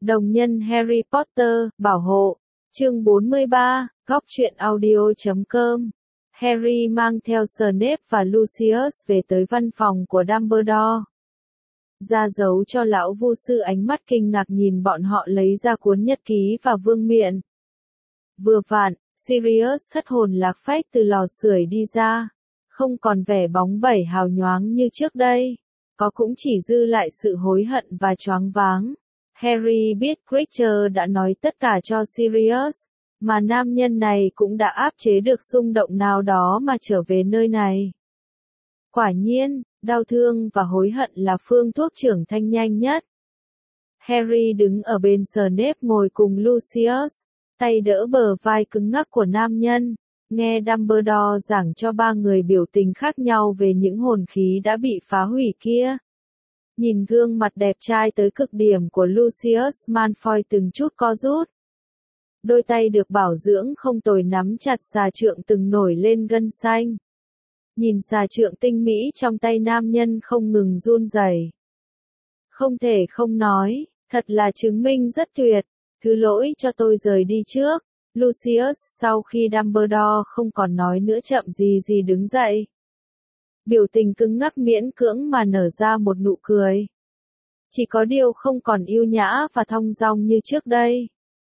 Đồng nhân Harry Potter, bảo hộ. Chương 43, góc truyện audio.com. Harry mang theo Snape và Lucius về tới văn phòng của Dumbledore. Ra dấu cho lão vu sư ánh mắt kinh ngạc nhìn bọn họ lấy ra cuốn nhật ký và vương miện. Vừa vặn, Sirius thất hồn lạc phách từ lò sưởi đi ra, không còn vẻ bóng bẩy hào nhoáng như trước đây, có cũng chỉ dư lại sự hối hận và choáng váng. Harry biết Creature đã nói tất cả cho Sirius, mà nam nhân này cũng đã áp chế được xung động nào đó mà trở về nơi này. Quả nhiên, đau thương và hối hận là phương thuốc trưởng thành nhanh nhất. Harry đứng ở bên Snape ngồi cùng Lucius, tay đỡ bờ vai cứng ngắc của nam nhân, nghe Dumbledore giảng cho ba người biểu tình khác nhau về những hồn khí đã bị phá hủy kia. Nhìn gương mặt đẹp trai tới cực điểm của Lucius Malfoy từng chút co rút. Đôi tay được bảo dưỡng không tồi nắm chặt xà trượng từng nổi lên gân xanh. Nhìn xà trượng tinh mỹ trong tay nam nhân không ngừng run rẩy. Không thể không nói, thật là chứng minh rất tuyệt. Thứ lỗi cho tôi rời đi trước. Lucius sau khi Dumbledore không còn nói nữa chậm gì đứng dậy. Biểu tình cứng ngắc miễn cưỡng mà nở ra một nụ cười. Chỉ có điều không còn yêu nhã và thong dong như trước đây.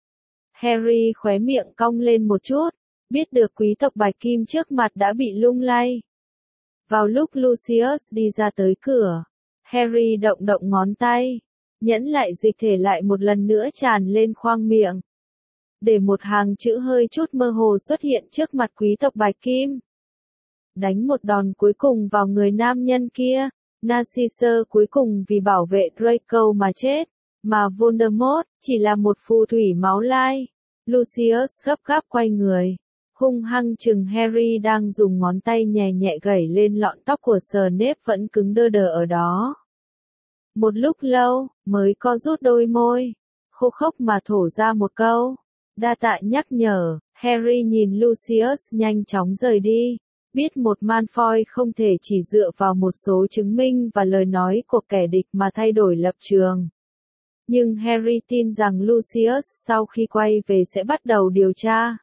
Harry khóe miệng cong lên một chút, biết được quý tộc Bạch Kim trước mặt đã bị lung lay. Vào lúc Lucius đi ra tới cửa, Harry động ngón tay, nhẫn lại dịch thể lại một lần nữa tràn lên khoang miệng. Để một hàng chữ hơi chút mơ hồ xuất hiện trước mặt quý tộc Bạch Kim. Đánh một đòn cuối cùng vào người nam nhân kia, Narcissus cuối cùng vì bảo vệ Draco mà chết, mà Voldemort chỉ là một phù thủy máu lai. Lucius gấp gáp quay người, hung hăng chừng Harry đang dùng ngón tay nhẹ nhẹ gẩy lên lọn tóc của Snape vẫn cứng đơ đờ ở đó. Một lúc lâu, mới co rút đôi môi, khô khốc mà thổ ra một câu. Đa tạ nhắc nhở. Harry nhìn Lucius nhanh chóng rời đi. Biết một Malfoy không thể chỉ dựa vào một số chứng minh và lời nói của kẻ địch mà thay đổi lập trường. Nhưng Harry tin rằng Lucius sau khi quay về sẽ bắt đầu điều tra.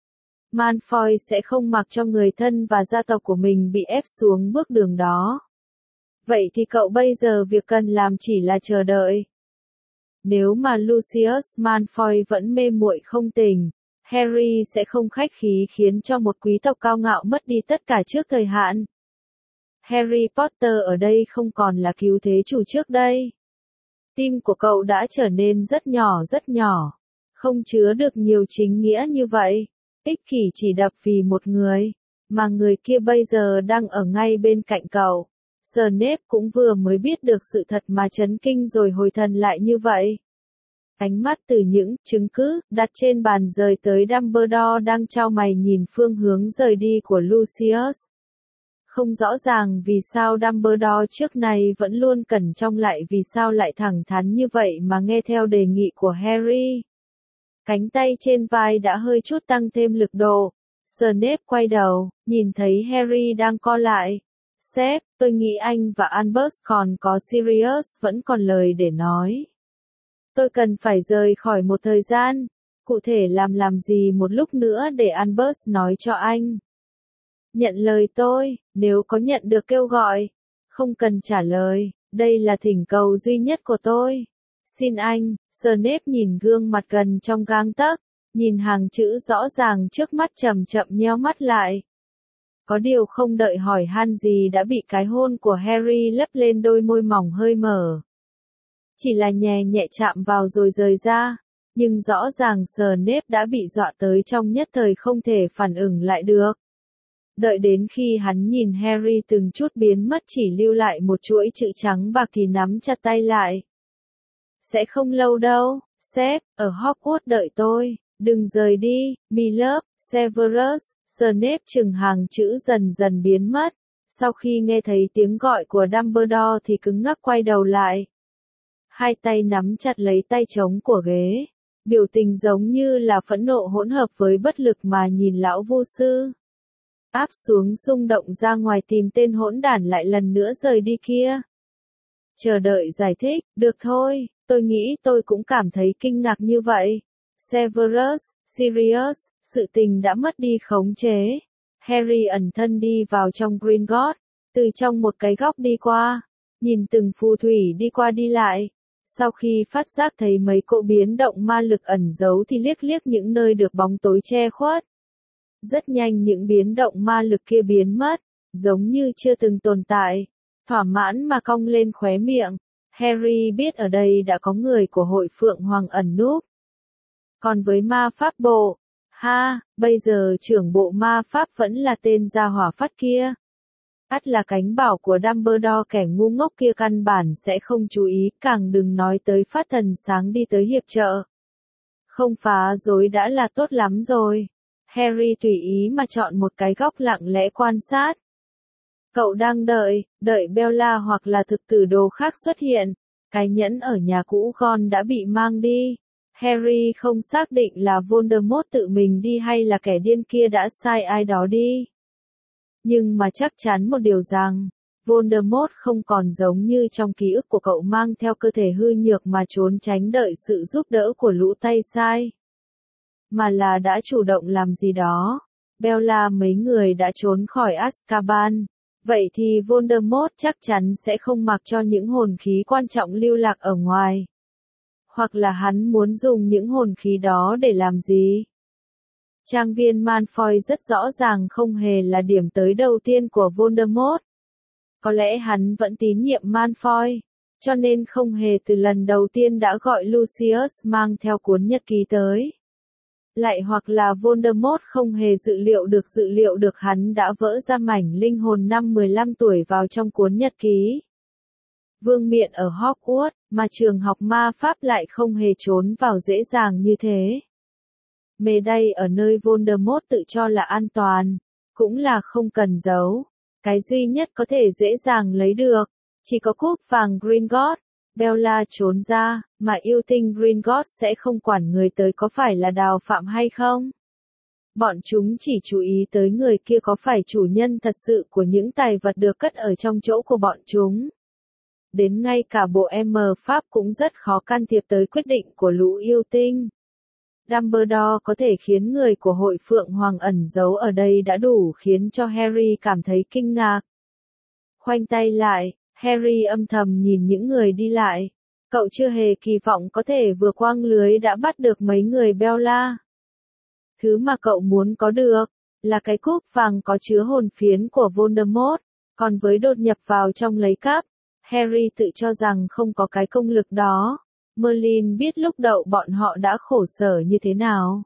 Malfoy sẽ không mặc cho người thân và gia tộc của mình bị ép xuống bước đường đó. Vậy thì cậu bây giờ việc cần làm chỉ là chờ đợi. Nếu mà Lucius Malfoy vẫn mê muội không tỉnh, Harry sẽ không khách khí khiến cho một quý tộc cao ngạo mất đi tất cả trước thời hạn. Harry Potter ở đây không còn là cứu thế chủ trước đây. Tim của cậu đã trở nên rất nhỏ, không chứa được nhiều chính nghĩa như vậy. Ích kỷ chỉ đập vì một người, mà người kia bây giờ đang ở ngay bên cạnh cậu. Snape cũng vừa mới biết được sự thật mà chấn kinh rồi hồi thần lại như vậy. Ánh mắt từ những chứng cứ đặt trên bàn rời tới Dumbledore đang chau mày nhìn phương hướng rời đi của Lucius. Không rõ ràng vì sao Dumbledore trước này vẫn luôn cẩn trọng lại vì sao lại thẳng thắn như vậy mà nghe theo đề nghị của Harry. Cánh tay trên vai đã hơi chút tăng thêm lực độ. Snape quay đầu, nhìn thấy Harry đang co lại. Sếp, tôi nghĩ anh và Albus còn có Sirius vẫn còn lời để nói. Tôi cần phải rời khỏi một thời gian, cụ thể làm gì một lúc nữa để Albus nói cho anh. Nhận lời tôi, nếu có nhận được kêu gọi, không cần trả lời, đây là thỉnh cầu duy nhất của tôi. Xin anh. Snape nhìn gương mặt gần trong gang tấc, nhìn hàng chữ rõ ràng trước mắt chậm nheo mắt lại. Có điều không đợi hỏi han gì đã bị cái hôn của Harry lấp lên đôi môi mỏng hơi mở. Chỉ là nhẹ chạm vào rồi rời ra, nhưng rõ ràng Snape đã bị dọa tới trong nhất thời không thể phản ứng lại được. Đợi đến khi hắn nhìn Harry từng chút biến mất chỉ lưu lại một chuỗi chữ trắng bạc thì nắm chặt tay lại. Sẽ không lâu đâu, sếp, ở Hogwarts đợi tôi, đừng rời đi, Milord, Severus. Snape chừng hàng chữ dần biến mất, sau khi nghe thấy tiếng gọi của Dumbledore thì cứng ngắc quay đầu lại. Hai tay nắm chặt lấy tay trống của ghế, biểu tình giống như là phẫn nộ hỗn hợp với bất lực mà nhìn lão vu sư. Áp xuống xung động ra ngoài tìm tên hỗn đản lại lần nữa rời đi kia. Chờ đợi giải thích, được thôi, Tôi nghĩ tôi cũng cảm thấy kinh ngạc như vậy. Severus, Sirius, sự tình đã mất đi khống chế. Harry ẩn thân đi vào trong Gringotts, từ trong một cái góc đi qua, nhìn từng phù thủy đi qua đi lại. Sau khi phát giác thấy mấy cỗ biến động ma lực ẩn giấu thì liếc liếc những nơi được bóng tối che khuất. Rất nhanh những biến động ma lực kia biến mất, giống như chưa từng tồn tại. Thỏa mãn mà cong lên khóe miệng, Harry biết ở đây đã có người của hội Phượng Hoàng ẩn núp. Còn với ma pháp bộ, bây giờ trưởng bộ ma pháp vẫn là tên gia hỏa phát kia. Ắt là cánh bảo của Dumbledore, kẻ ngu ngốc kia căn bản sẽ không chú ý, càng đừng nói tới phát thần sáng đi tới hiệp trợ. Không phá rối đã là tốt lắm rồi. Harry tùy ý mà chọn một cái góc lặng lẽ quan sát. Cậu đang đợi Bella hoặc là thực tử đồ khác xuất hiện. Cái nhẫn ở nhà cũ Ron đã bị mang đi. Harry không xác định là Voldemort tự mình đi hay là kẻ điên kia đã sai ai đó đi. Nhưng mà chắc chắn một điều rằng, Voldemort không còn giống như trong ký ức của cậu mang theo cơ thể hư nhược mà trốn tránh đợi sự giúp đỡ của lũ tay sai. Mà là đã chủ động làm gì đó. Bella mấy người đã trốn khỏi Azkaban. Vậy thì Voldemort chắc chắn sẽ không mặc cho những hồn khí quan trọng lưu lạc ở ngoài. Hoặc là hắn muốn dùng những hồn khí đó để làm gì? Trang viên Malfoy rất rõ ràng không hề là điểm tới đầu tiên của Voldemort. Có lẽ hắn vẫn tín nhiệm Malfoy, cho nên không hề từ lần đầu tiên đã gọi Lucius mang theo cuốn nhật ký tới. Lại hoặc là Voldemort không hề dự liệu được hắn đã vỡ ra mảnh linh hồn năm 15 tuổi vào trong cuốn nhật ký. Vương miện ở Hogwarts, mà trường học ma pháp lại không hề trốn vào dễ dàng như thế. Mê đây ở nơi Voldemort tự cho là an toàn, cũng là không cần giấu. Cái duy nhất có thể dễ dàng lấy được, chỉ có cúp vàng Gringotts. Bella trốn ra, mà yêu tinh Gringotts sẽ không quản người tới có phải là Đào Phạm hay không. Bọn chúng chỉ chú ý tới người kia có phải chủ nhân thật sự của những tài vật được cất ở trong chỗ của bọn chúng. Đến ngay cả bộ pháp cũng rất khó can thiệp tới quyết định của lũ yêu tinh. Dumbledore có thể khiến người của hội Phượng Hoàng ẩn giấu ở đây đã đủ khiến cho Harry cảm thấy kinh ngạc. Khoanh tay lại, Harry âm thầm nhìn những người đi lại. Cậu chưa hề kỳ vọng có thể vừa quang lưới đã bắt được mấy người Bella. Thứ mà cậu muốn có được, là cái cúp vàng có chứa hồn phiến của Voldemort. Còn với đột nhập vào trong lấy cắp, Harry tự cho rằng không có cái công lực đó. Merlin biết lúc đầu bọn họ đã khổ sở như thế nào.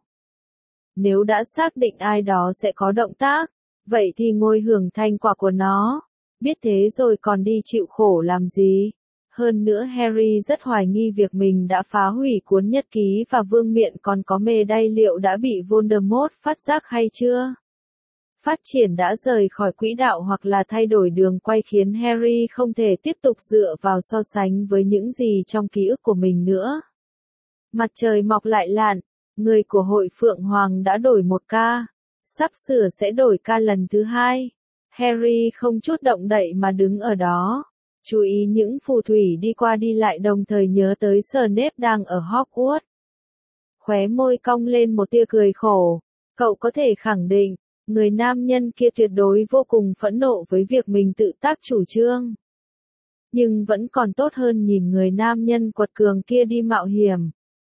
Nếu đã xác định ai đó sẽ có động tác, vậy thì ngồi hưởng thành quả của nó. Biết thế rồi còn đi chịu khổ làm gì? Hơn nữa Harry rất hoài nghi việc mình đã phá hủy cuốn nhật ký và vương miện còn có mê đay liệu đã bị Voldemort phát giác hay chưa? Phát triển đã rời khỏi quỹ đạo hoặc là thay đổi đường quay khiến Harry không thể tiếp tục dựa vào so sánh với những gì trong ký ức của mình nữa. Mặt trời mọc lại lặn, người của hội Phượng Hoàng đã đổi một ca, sắp sửa sẽ đổi ca lần thứ hai. Harry không chút động đậy mà đứng ở đó, chú ý những phù thủy đi qua đi lại đồng thời nhớ tới Snape đang ở Hogwarts. Khóe môi cong lên một tia cười khổ, cậu có thể khẳng định, người nam nhân kia tuyệt đối vô cùng phẫn nộ với việc mình tự tác chủ trương. Nhưng vẫn còn tốt hơn nhìn người nam nhân quật cường kia đi mạo hiểm.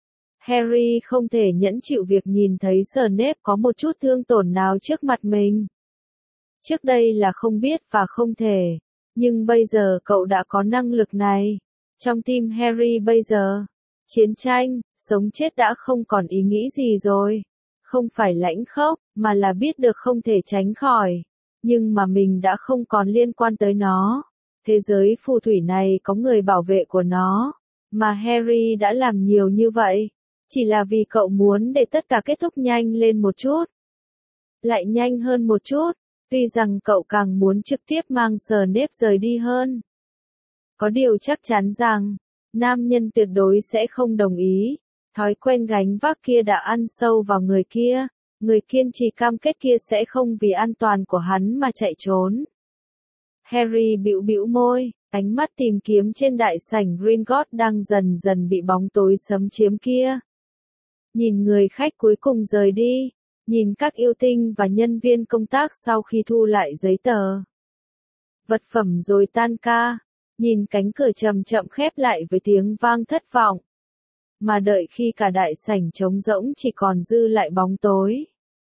Harry không thể nhẫn chịu việc nhìn thấy Snape có một chút thương tổn nào trước mặt mình. Trước đây là không biết và không thể, nhưng bây giờ cậu đã có năng lực này. Trong tim Harry bây giờ, chiến tranh, sống chết đã không còn ý nghĩ gì rồi. Không phải lãnh khốc, mà là biết được không thể tránh khỏi. Nhưng mà mình đã không còn liên quan tới nó. Thế giới phù thủy này có người bảo vệ của nó. Mà Harry đã làm nhiều như vậy. Chỉ là vì cậu muốn để tất cả kết thúc nhanh lên một chút. Lại nhanh hơn một chút. Tuy rằng cậu càng muốn trực tiếp mang Snape rời đi hơn. Có điều chắc chắn rằng, nam nhân tuyệt đối sẽ không đồng ý. Thói quen gánh vác kia đã ăn sâu vào người kia. Người kiên trì cam kết kia sẽ không vì an toàn của hắn mà chạy trốn. Harry bĩu bĩu môi, Ánh mắt tìm kiếm trên đại sảnh Gringotts đang dần dần bị bóng tối xâm chiếm kia. Nhìn người khách cuối cùng rời đi, nhìn các yêu tinh và nhân viên công tác sau khi thu lại giấy tờ. Vật phẩm rồi tan ca, nhìn cánh cửa chậm chậm khép lại với tiếng vang thất vọng. Mà đợi khi cả đại sảnh trống rỗng chỉ còn dư lại bóng tối.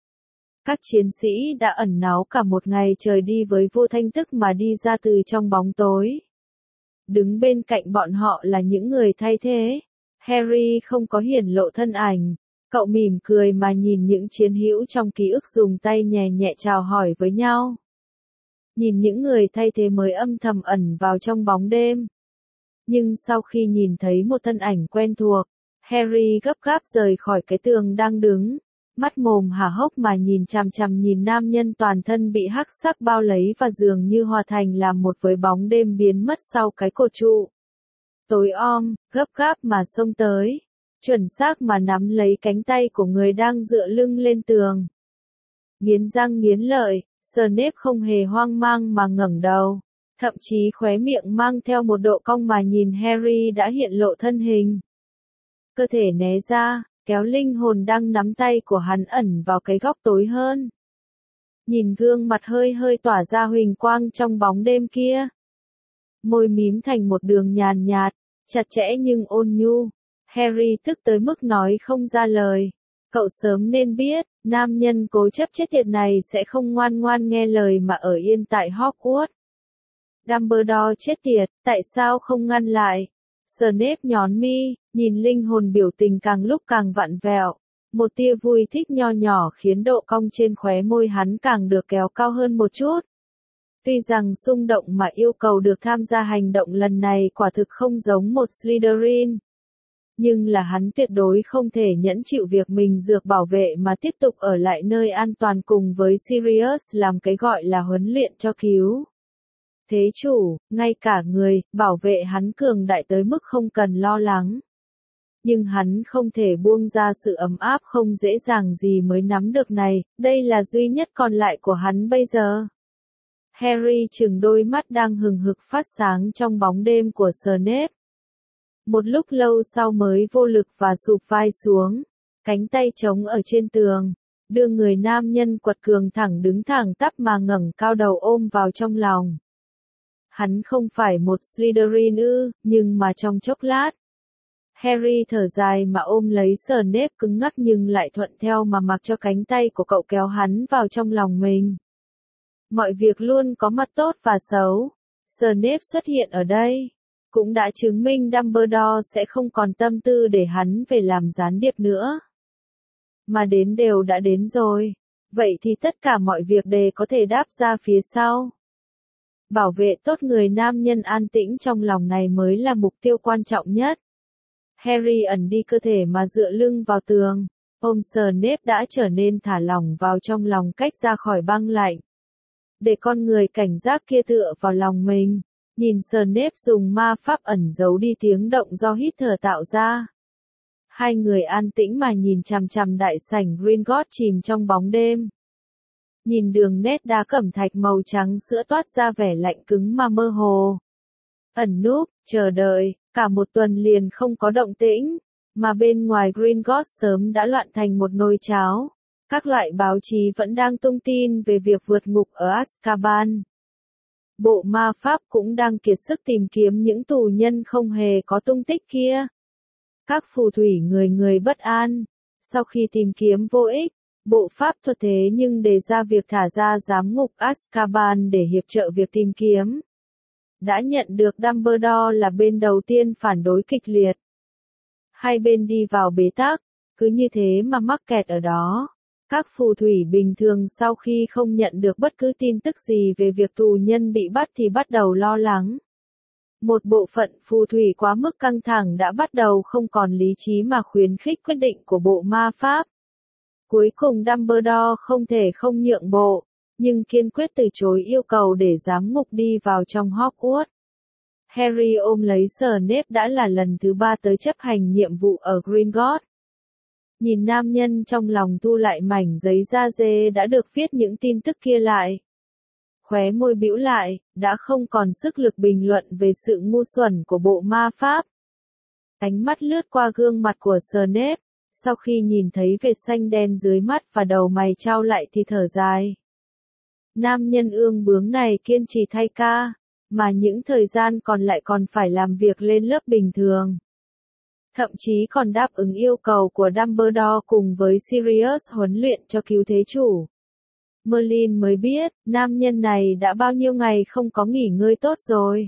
Các chiến sĩ đã ẩn náu cả một ngày trời đi với vô thanh tức mà đi ra từ trong bóng tối. Đứng bên cạnh bọn họ là những người thay thế. Harry không có hiển lộ thân ảnh. Cậu mỉm cười mà nhìn những chiến hữu trong ký ức dùng tay nhẹ nhẹ chào hỏi với nhau. Nhìn những người thay thế mới âm thầm ẩn vào trong bóng đêm. Nhưng sau khi nhìn thấy một thân ảnh quen thuộc, Harry gấp gáp rời khỏi cái tường đang đứng, mắt mồm há hốc mà nhìn chằm chằm nhìn nam nhân toàn thân bị hắc sắc bao lấy và dường như hòa thành làm một với bóng đêm biến mất sau cái cột trụ. Tối om, gấp gáp mà xông tới, chuẩn xác mà nắm lấy cánh tay của người đang dựa lưng lên tường. Nghiến răng nghiến lợi, Snape không hề hoang mang mà ngẩng đầu, thậm chí khóe miệng mang theo một độ cong mà nhìn Harry đã hiện lộ thân hình. Cơ thể né ra, kéo linh hồn đang nắm tay của hắn ẩn vào cái góc tối hơn. Nhìn gương mặt hơi hơi tỏa ra huỳnh quang trong bóng đêm kia. Môi mím thành một đường nhàn nhạt, chặt chẽ nhưng ôn nhu. Harry tức tới mức nói không ra lời. Cậu sớm nên biết, nam nhân cố chấp chết tiệt này sẽ không ngoan ngoan nghe lời mà ở yên tại Hogwarts. Dumbledore chết tiệt, tại sao không ngăn lại? Snape nhón mi, nhìn linh hồn biểu tình càng lúc càng vặn vẹo. Một tia vui thích nho nhỏ khiến độ cong trên khóe môi hắn càng được kéo cao hơn một chút. Tuy rằng xung động mà yêu cầu được tham gia hành động lần này quả thực không giống một Slytherin. Nhưng là hắn tuyệt đối không thể nhẫn chịu việc mình dược bảo vệ mà tiếp tục ở lại nơi an toàn cùng với Sirius làm cái gọi là huấn luyện cho cứu. Thế chủ, ngay cả người, bảo vệ hắn cường đại tới mức không cần lo lắng. Nhưng hắn không thể buông ra sự ấm áp không dễ dàng gì mới nắm được này, đây là duy nhất còn lại của hắn bây giờ. Harry trừng đôi mắt đang hừng hực phát sáng trong bóng đêm của Snape. Một lúc lâu sau mới vô lực và sụp vai xuống, cánh tay trống ở trên tường, đưa người nam nhân quật cường thẳng đứng thẳng tắp mà ngẩng cao đầu ôm vào trong lòng. Hắn không phải một Slytherin ư, nhưng mà trong chốc lát. Harry thở dài mà ôm lấy Snape cứng ngắc nhưng lại thuận theo mà mặc cho cánh tay của cậu kéo hắn vào trong lòng mình. Mọi việc luôn có mặt tốt và xấu. Snape xuất hiện ở đây cũng đã chứng minh Dumbledore sẽ không còn tâm tư để hắn về làm gián điệp nữa. Mà đến đều đã đến rồi. Vậy thì tất cả mọi việc đều có thể đáp ra phía sau. Bảo vệ tốt người nam nhân an tĩnh trong lòng này mới là mục tiêu quan trọng nhất. Harry ẩn đi cơ thể mà dựa lưng vào tường. Ôm Snape đã trở nên thả lỏng vào trong lòng cách ra khỏi băng lạnh. Để con người cảnh giác kia tựa vào lòng mình. Nhìn Snape dùng ma pháp ẩn giấu đi tiếng động do hít thở tạo ra. Hai người an tĩnh mà nhìn chằm chằm đại sảnh Gringotts chìm trong bóng đêm. Nhìn đường nét đá cẩm thạch màu trắng sữa toát ra vẻ lạnh cứng mà mơ hồ. Ẩn núp, chờ đợi, cả một tuần liền không có động tĩnh, mà bên ngoài Gringotts sớm đã loạn thành một nồi cháo. Các loại báo chí vẫn đang tung tin về việc vượt ngục ở Azkaban. Bộ ma pháp cũng đang kiệt sức tìm kiếm những tù nhân không hề có tung tích kia. Các phù thủy người bất an. Sau khi tìm kiếm vô ích, bộ pháp thuật thế nhưng đề ra việc thả ra giám ngục Azkaban để hiệp trợ việc tìm kiếm. Đã nhận được Dumbledore là bên đầu tiên phản đối kịch liệt. Hai bên đi vào bế tắc, cứ như thế mà mắc kẹt ở đó. Các phù thủy bình thường sau khi không nhận được bất cứ tin tức gì về việc tù nhân bị bắt thì bắt đầu lo lắng. Một bộ phận phù thủy quá mức căng thẳng đã bắt đầu không còn lý trí mà khuyến khích quyết định của bộ ma pháp. Cuối cùng Dumbledore không thể không nhượng bộ, nhưng kiên quyết từ chối yêu cầu để giám ngục đi vào trong Hogwarts. Harry ôm lấy Snape đã là lần thứ 3 tới chấp hành nhiệm vụ ở Gringotts. Nhìn nam nhân trong lòng thu lại mảnh giấy da dê đã được viết những tin tức kia lại. khóe môi bĩu lại, đã không còn sức lực bình luận về sự ngu xuẩn của bộ ma pháp. Ánh mắt lướt qua gương mặt của Snape, sau khi nhìn thấy vệt xanh đen dưới mắt và đầu mày chau lại thì thở dài. Nam nhân ương bướng này kiên trì thay ca, mà những thời gian còn lại còn phải làm việc lên lớp bình thường. Thậm chí còn đáp ứng yêu cầu của Dumbledore cùng với Sirius huấn luyện cho cứu thế chủ. Merlin mới biết, nam nhân này đã bao nhiêu ngày không có nghỉ ngơi tốt rồi.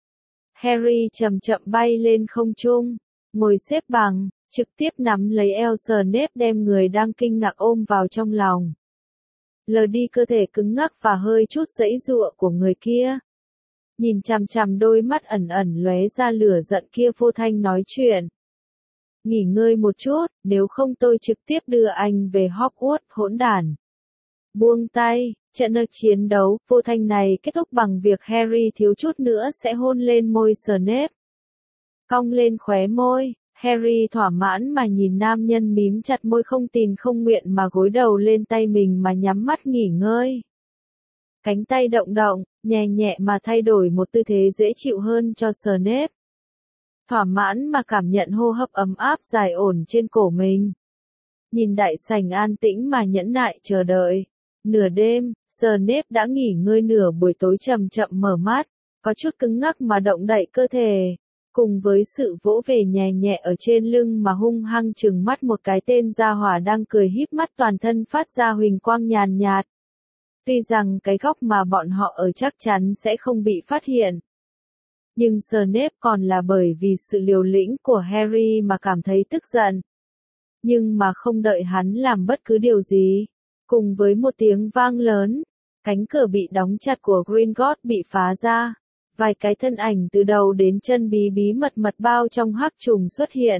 Harry chậm chậm bay lên không trung, ngồi xếp bằng, trực tiếp nắm lấy eo Snape đem người đang kinh ngạc ôm vào trong lòng. Lờ đi cơ thể cứng ngắc và hơi chút giãy giụa của người kia. Nhìn chằm chằm đôi mắt ẩn ẩn lóe ra lửa giận kia vô thanh nói chuyện. Nghỉ ngơi một chút, nếu không tôi trực tiếp đưa anh về Hogwarts hỗn đản. Buông tay, trận chiến đấu vô thanh này kết thúc bằng việc Harry thiếu chút nữa sẽ hôn lên môi Snape. Cong lên khóe môi, Harry thỏa mãn mà nhìn nam nhân mím chặt môi không tin không nguyện mà gối đầu lên tay mình mà nhắm mắt nghỉ ngơi. Cánh tay động động, nhẹ nhẹ mà thay đổi một tư thế dễ chịu hơn cho Snape. Thỏa mãn mà cảm nhận hô hấp ấm áp dài ổn trên cổ mình. Nhìn đại sảnh an tĩnh mà nhẫn nại chờ đợi. Nửa đêm, Snape đã nghỉ ngơi nửa buổi tối chậm chậm mở mắt, có chút cứng ngắc mà động đậy cơ thể. Cùng với sự vỗ về nhẹ nhẹ ở trên lưng mà hung hăng trừng mắt một cái tên gia hỏa đang cười híp mắt toàn thân phát ra huỳnh quang nhàn nhạt. Tuy rằng cái góc mà bọn họ ở chắc chắn sẽ không bị phát hiện. Nhưng Snape còn là bởi vì sự liều lĩnh của Harry mà cảm thấy tức giận. Nhưng mà không đợi hắn làm bất cứ điều gì. Cùng với một tiếng vang lớn, cánh cửa bị đóng chặt của Gringotts bị phá ra. Vài cái thân ảnh từ đầu đến chân bí bí mật bao trong hắc trùng xuất hiện.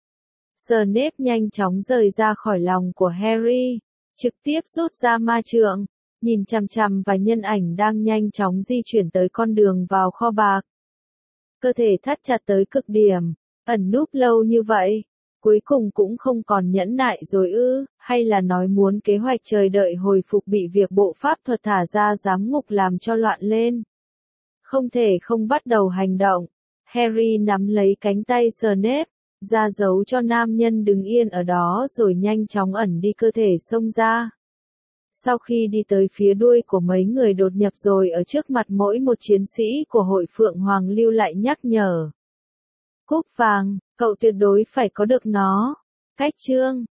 Snape nhanh chóng rời ra khỏi lòng của Harry, trực tiếp rút ra ma trượng, nhìn chằm chằm vài nhân ảnh đang nhanh chóng di chuyển tới con đường vào kho bạc. Cơ thể thắt chặt tới cực điểm, ẩn núp lâu như vậy, cuối cùng cũng không còn nhẫn nại rồi ư, hay là nói muốn kế hoạch chờ đợi hồi phục bị việc bộ pháp thuật thả ra giám ngục làm cho loạn lên. Không thể không bắt đầu hành động. Harry nắm lấy cánh tay Snape, ra dấu cho nam nhân đứng yên ở đó rồi nhanh chóng ẩn đi cơ thể xông ra. Sau khi đi tới phía đuôi của mấy người đột nhập rồi ở trước mặt mỗi một chiến sĩ của hội Phượng Hoàng lưu lại nhắc nhở. Cúp vàng, cậu tuyệt đối phải có được nó. Cách chương